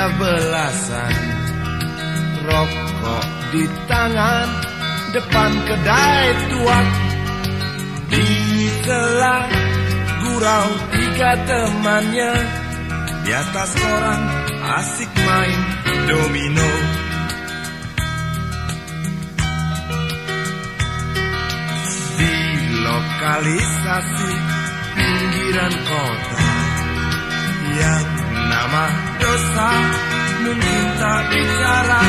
belasan, rokok di tangan depan kedai tuak. Di sela gurau tiga temannya, di atas koran asik main domino. Di lokalisasi pinggiran kota yang nama dosa mungkin tak bicara,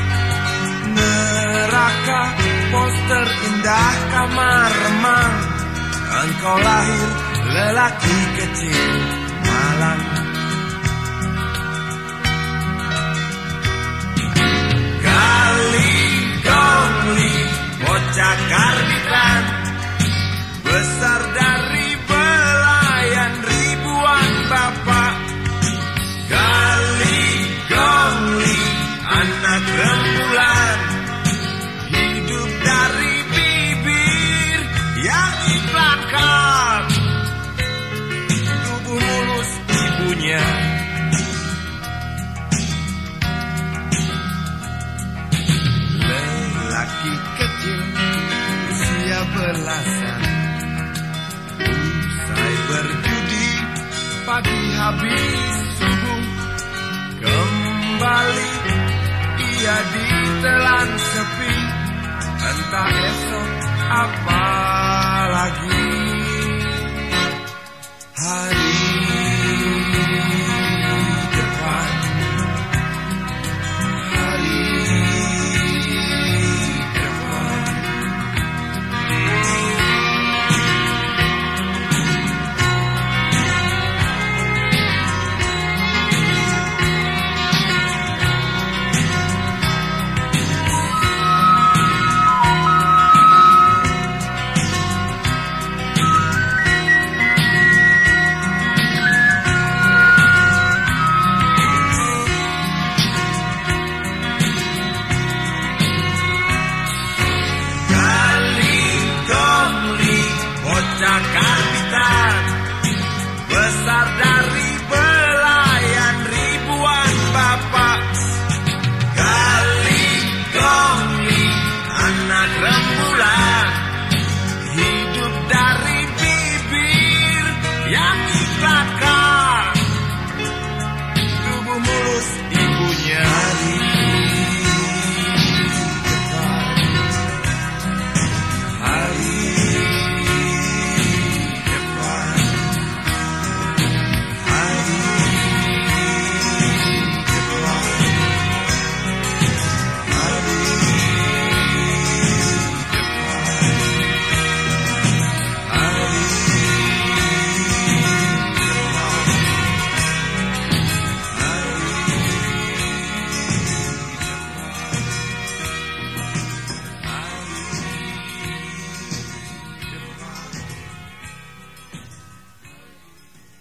neraka poster indah kamar remang. Engkau lahir lelaki kecil malang. Gali gongli bocah karbitan, besar dari belayan ribuan bapak. Gali gongli anak rembulan, hidup dari bibir yang dibakar. Tubuh mulus ibunya, lelaki kecil usia belasan, usai berjudi pagi habis subuh, kembali ia ditelan sepi.